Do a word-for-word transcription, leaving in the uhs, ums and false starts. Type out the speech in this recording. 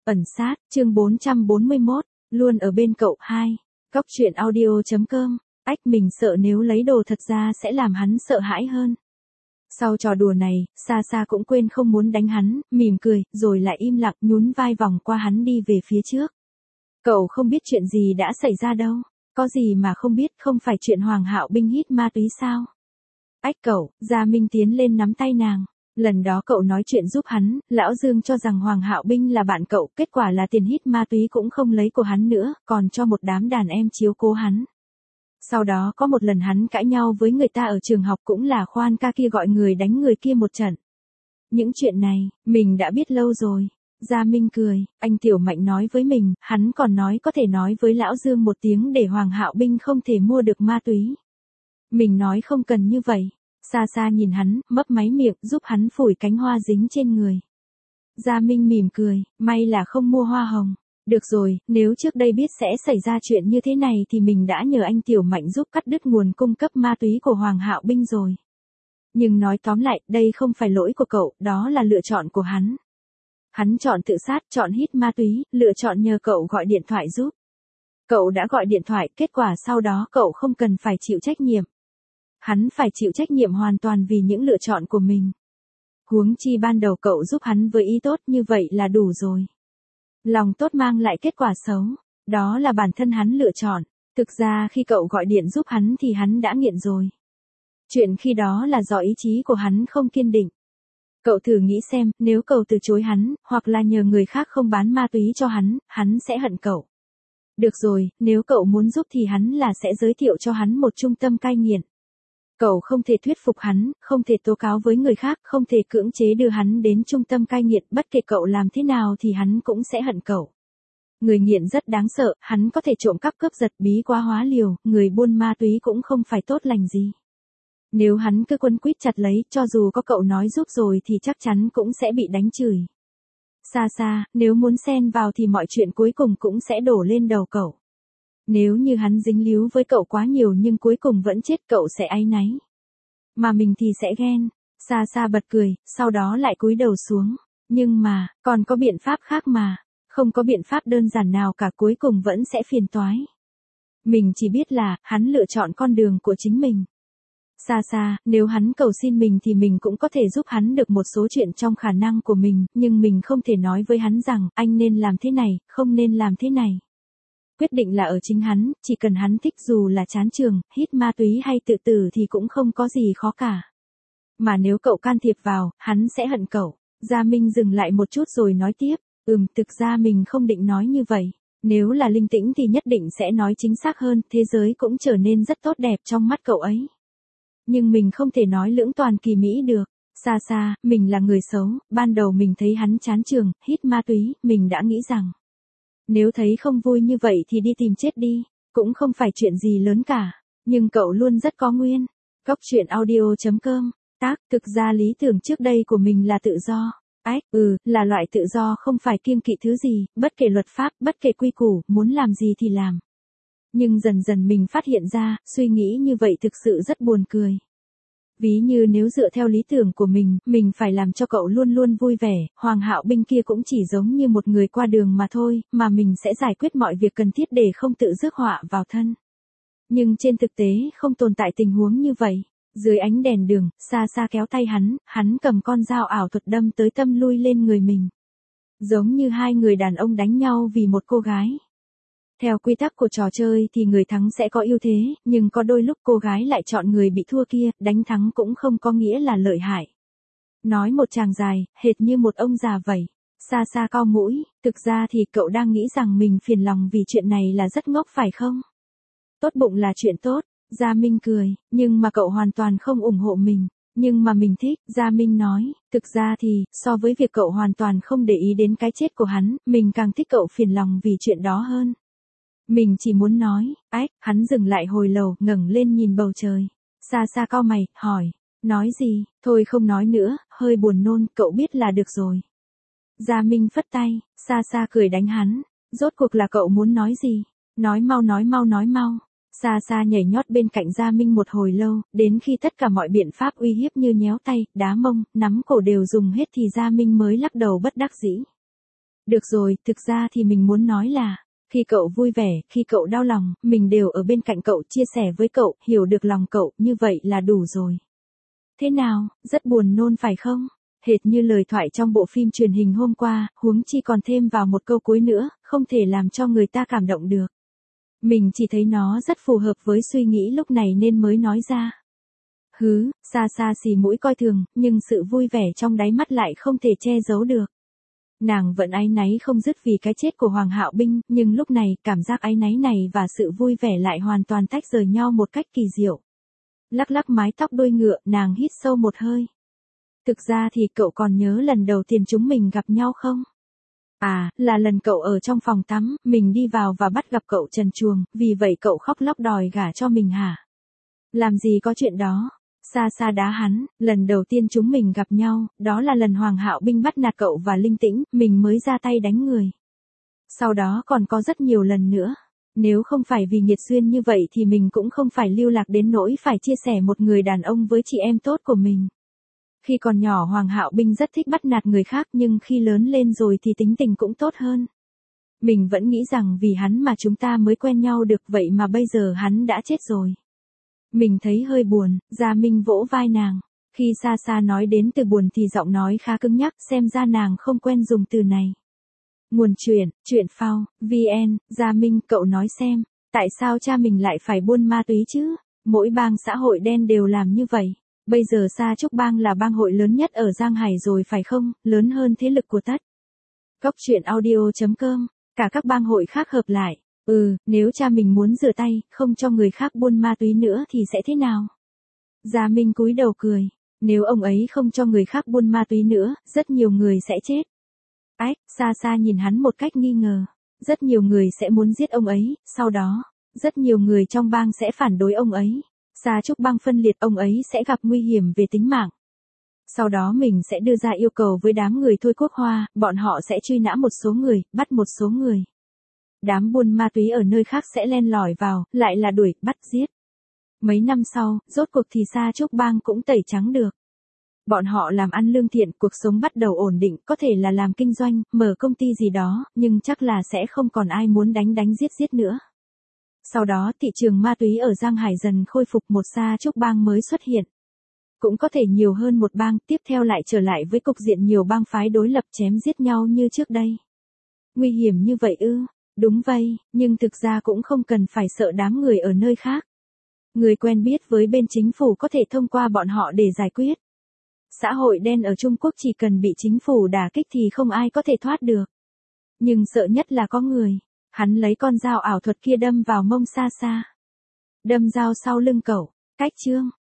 Ẩn sát, chương bốn trăm bốn mươi mốt, luôn ở bên cậu hai. Cóc truyện audio.com, ách mình sợ nếu lấy đồ thật ra sẽ làm hắn sợ hãi hơn. Sau trò đùa này, Sa Sa cũng quên không muốn đánh hắn, mỉm cười, rồi lại im lặng nhún vai vòng qua hắn đi về phía trước. Cậu không biết chuyện gì đã xảy ra đâu, có gì mà không biết, không phải chuyện Hoàng Hạo Binh hít ma túy sao? Ách cậu, Gia Minh tiến lên nắm tay nàng. Lần đó cậu nói chuyện giúp hắn, Lão Dương cho rằng Hoàng Hạo Binh là bạn cậu, kết quả là tiền hít ma túy cũng không lấy của hắn nữa, còn cho một đám đàn em chiếu cố hắn. Sau đó có một lần hắn cãi nhau với người ta ở trường học, cũng là Khoan ca kia gọi người đánh người kia một trận. Những chuyện này, mình đã biết lâu rồi. Gia Minh cười, anh Tiểu Mạnh nói với mình, hắn còn nói có thể nói với Lão Dương một tiếng để Hoàng Hạo Binh không thể mua được ma túy. Mình nói không cần như vậy. Sa Sa nhìn hắn, mấp máy miệng, giúp hắn phủi cánh hoa dính trên người. Gia Minh mỉm cười, may là không mua hoa hồng. Được rồi, nếu trước đây biết sẽ xảy ra chuyện như thế này thì mình đã nhờ anh Tiểu Mạnh giúp cắt đứt nguồn cung cấp ma túy của Hoàng Hạo Binh rồi. Nhưng nói tóm lại, đây không phải lỗi của cậu, đó là lựa chọn của hắn. Hắn chọn tự sát, chọn hít ma túy, lựa chọn nhờ cậu gọi điện thoại giúp. Cậu đã gọi điện thoại, kết quả sau đó cậu không cần phải chịu trách nhiệm. Hắn phải chịu trách nhiệm hoàn toàn vì những lựa chọn của mình. Huống chi ban đầu cậu giúp hắn với ý tốt, như vậy là đủ rồi. Lòng tốt mang lại kết quả xấu, đó là bản thân hắn lựa chọn. Thực ra khi cậu gọi điện giúp hắn thì hắn đã nghiện rồi. Chuyện khi đó là do ý chí của hắn không kiên định. Cậu thử nghĩ xem, nếu cậu từ chối hắn, hoặc là nhờ người khác không bán ma túy cho hắn, hắn sẽ hận cậu. Được rồi, nếu cậu muốn giúp thì hắn là sẽ giới thiệu cho hắn một trung tâm cai nghiện. Cậu không thể thuyết phục hắn, không thể tố cáo với người khác, không thể cưỡng chế đưa hắn đến trung tâm cai nghiện, bất kể cậu làm thế nào thì hắn cũng sẽ hận cậu. Người nghiện rất đáng sợ, hắn có thể trộm cắp cướp giật, bí quá hóa liều, người buôn ma túy cũng không phải tốt lành gì. Nếu hắn cứ quấn quýt chặt lấy, cho dù có cậu nói giúp rồi thì chắc chắn cũng sẽ bị đánh chửi. Sa Sa, nếu muốn xen vào thì mọi chuyện cuối cùng cũng sẽ đổ lên đầu cậu. Nếu như hắn dính líu với cậu quá nhiều nhưng cuối cùng vẫn chết, cậu sẽ áy náy. Mà mình thì sẽ ghen. Sa Sa bật cười, sau đó lại cúi đầu xuống. Nhưng mà, còn có biện pháp khác mà. Không có biện pháp đơn giản nào cả, cuối cùng vẫn sẽ phiền toái. Mình chỉ biết là, hắn lựa chọn con đường của chính mình. Sa Sa, nếu hắn cầu xin mình thì mình cũng có thể giúp hắn được một số chuyện trong khả năng của mình, nhưng mình không thể nói với hắn rằng, anh nên làm thế này, không nên làm thế này. Quyết định là ở chính hắn, chỉ cần hắn thích, dù là chán trường, hít ma túy hay tự tử thì cũng không có gì khó cả. Mà nếu cậu can thiệp vào, hắn sẽ hận cậu. Gia Minh dừng lại một chút rồi nói tiếp, ừm, thực ra mình không định nói như vậy. Nếu là linh tĩnh thì nhất định sẽ nói chính xác hơn, thế giới cũng trở nên rất tốt đẹp trong mắt cậu ấy. Nhưng mình không thể nói lưỡng toàn kỳ mỹ được. Sa Sa, mình là người xấu, ban đầu mình thấy hắn chán trường, hít ma túy, mình đã nghĩ rằng nếu thấy không vui như vậy thì đi tìm chết đi, cũng không phải chuyện gì lớn cả, nhưng cậu luôn rất có nguyên. Cóc truyện audio.com, tác, thực ra lý tưởng trước đây của mình là tự do. Ách, ừ, là loại tự do không phải kiêng kỵ thứ gì, bất kể luật pháp, bất kể quy củ, muốn làm gì thì làm. Nhưng dần dần mình phát hiện ra, suy nghĩ như vậy thực sự rất buồn cười. Ví như nếu dựa theo lý tưởng của mình, mình phải làm cho cậu luôn luôn vui vẻ, Hoàng Hạo Binh kia cũng chỉ giống như một người qua đường mà thôi, mà mình sẽ giải quyết mọi việc cần thiết để không tự rước họa vào thân. Nhưng trên thực tế không tồn tại tình huống như vậy. Dưới ánh đèn đường, Sa Sa kéo tay hắn, hắn cầm con dao ảo thuật đâm tới tâm lui lên người mình. Giống như hai người đàn ông đánh nhau vì một cô gái. Theo quy tắc của trò chơi thì người thắng sẽ có ưu thế, nhưng có đôi lúc cô gái lại chọn người bị thua kia, đánh thắng cũng không có nghĩa là lợi hại. Nói một chàng dài, hệt như một ông già vậy. Sa Sa cau mũi, thực ra thì cậu đang nghĩ rằng mình phiền lòng vì chuyện này là rất ngốc phải không? Tốt bụng là chuyện tốt, Gia Minh cười, nhưng mà cậu hoàn toàn không ủng hộ mình. Nhưng mà mình thích, Gia Minh nói, thực ra thì, so với việc cậu hoàn toàn không để ý đến cái chết của hắn, mình càng thích cậu phiền lòng vì chuyện đó hơn. Mình chỉ muốn nói, ách, hắn dừng lại hồi lâu, ngẩng lên nhìn bầu trời. Sa Sa cau mày, hỏi, nói gì, thôi không nói nữa, hơi buồn nôn, cậu biết là được rồi. Gia Minh phất tay, Sa Sa cười đánh hắn, rốt cuộc là cậu muốn nói gì, nói mau nói mau nói mau. Sa Sa nhảy nhót bên cạnh Gia Minh một hồi lâu, đến khi tất cả mọi biện pháp uy hiếp như nhéo tay, đá mông, nắm cổ đều dùng hết thì Gia Minh mới lắc đầu bất đắc dĩ. Được rồi, thực ra thì mình muốn nói là, khi cậu vui vẻ, khi cậu đau lòng, mình đều ở bên cạnh cậu, chia sẻ với cậu, hiểu được lòng cậu, như vậy là đủ rồi. Thế nào, rất buồn nôn phải không? Hệt như lời thoại trong bộ phim truyền hình hôm qua, huống chi còn thêm vào một câu cuối nữa, không thể làm cho người ta cảm động được. Mình chỉ thấy nó rất phù hợp với suy nghĩ lúc này nên mới nói ra. Hứ, xa xa xì mũi coi thường, nhưng sự vui vẻ trong đáy mắt lại không thể che giấu được. Nàng vẫn áy náy không dứt vì cái chết của Hoàng Hạo Binh, nhưng lúc này, cảm giác áy náy này và sự vui vẻ lại hoàn toàn tách rời nhau một cách kỳ diệu. Lắc lắc mái tóc đuôi ngựa, nàng hít sâu một hơi. Thực ra thì cậu còn nhớ lần đầu tiên chúng mình gặp nhau không? À, là lần cậu ở trong phòng tắm, mình đi vào và bắt gặp cậu trần truồng, vì vậy cậu khóc lóc đòi gả cho mình hả? Làm gì có chuyện đó? Xa xa đá hắn, lần đầu tiên chúng mình gặp nhau, đó là lần Hoàng Hạo Binh bắt nạt cậu và Linh Tĩnh, mình mới ra tay đánh người. Sau đó còn có rất nhiều lần nữa. Nếu không phải vì nghiệt duyên như vậy thì mình cũng không phải lưu lạc đến nỗi phải chia sẻ một người đàn ông với chị em tốt của mình. Khi còn nhỏ Hoàng Hạo Binh rất thích bắt nạt người khác nhưng khi lớn lên rồi thì tính tình cũng tốt hơn. Mình vẫn nghĩ rằng vì hắn mà chúng ta mới quen nhau được vậy mà bây giờ hắn đã chết rồi. Mình thấy hơi buồn, Gia Minh vỗ vai nàng. Khi xa xa nói đến từ buồn thì giọng nói khá cứng nhắc, xem ra nàng không quen dùng từ này. Nguồn truyện, truyện phao, vê en, Gia Minh cậu nói xem, tại sao cha mình lại phải buôn ma túy chứ? Mỗi bang xã hội đen đều làm như vậy. Bây giờ Sa Trúc Bang là bang hội lớn nhất ở Giang Hải rồi phải không, lớn hơn thế lực của tất. Cốc truyện audio chấm com, cả các bang hội khác hợp lại. Ừ, nếu cha mình muốn rửa tay, không cho người khác buôn ma túy nữa thì sẽ thế nào? Gia Minh cúi đầu cười. Nếu ông ấy không cho người khác buôn ma túy nữa, rất nhiều người sẽ chết. Ách, xa xa nhìn hắn một cách nghi ngờ. Rất nhiều người sẽ muốn giết ông ấy, sau đó, rất nhiều người trong bang sẽ phản đối ông ấy. Sa Trúc Bang phân liệt, ông ấy sẽ gặp nguy hiểm về tính mạng. Sau đó mình sẽ đưa ra yêu cầu với đám người Thôi Quốc Hoa, bọn họ sẽ truy nã một số người, bắt một số người. Đám buôn ma túy ở nơi khác sẽ len lỏi vào, lại là đuổi, bắt, giết. Mấy năm sau, rốt cuộc thì Sa Trúc Bang cũng tẩy trắng được. Bọn họ làm ăn lương thiện, cuộc sống bắt đầu ổn định, có thể là làm kinh doanh, mở công ty gì đó, nhưng chắc là sẽ không còn ai muốn đánh đánh giết giết nữa. Sau đó thị trường ma túy ở Giang Hải dần khôi phục, một Sa Trúc Bang mới xuất hiện. Cũng có thể nhiều hơn một bang, tiếp theo lại trở lại với cục diện nhiều bang phái đối lập chém giết nhau như trước đây. Nguy hiểm như vậy ư? Đúng vậy, nhưng thực ra cũng không cần phải sợ đám người ở nơi khác. Người quen biết với bên chính phủ có thể thông qua bọn họ để giải quyết. Xã hội đen ở Trung Quốc chỉ cần bị chính phủ đả kích thì không ai có thể thoát được. Nhưng sợ nhất là có người. Hắn lấy con dao ảo thuật kia đâm vào mông Xa Xa. Đâm dao sau lưng cậu. Cách chương.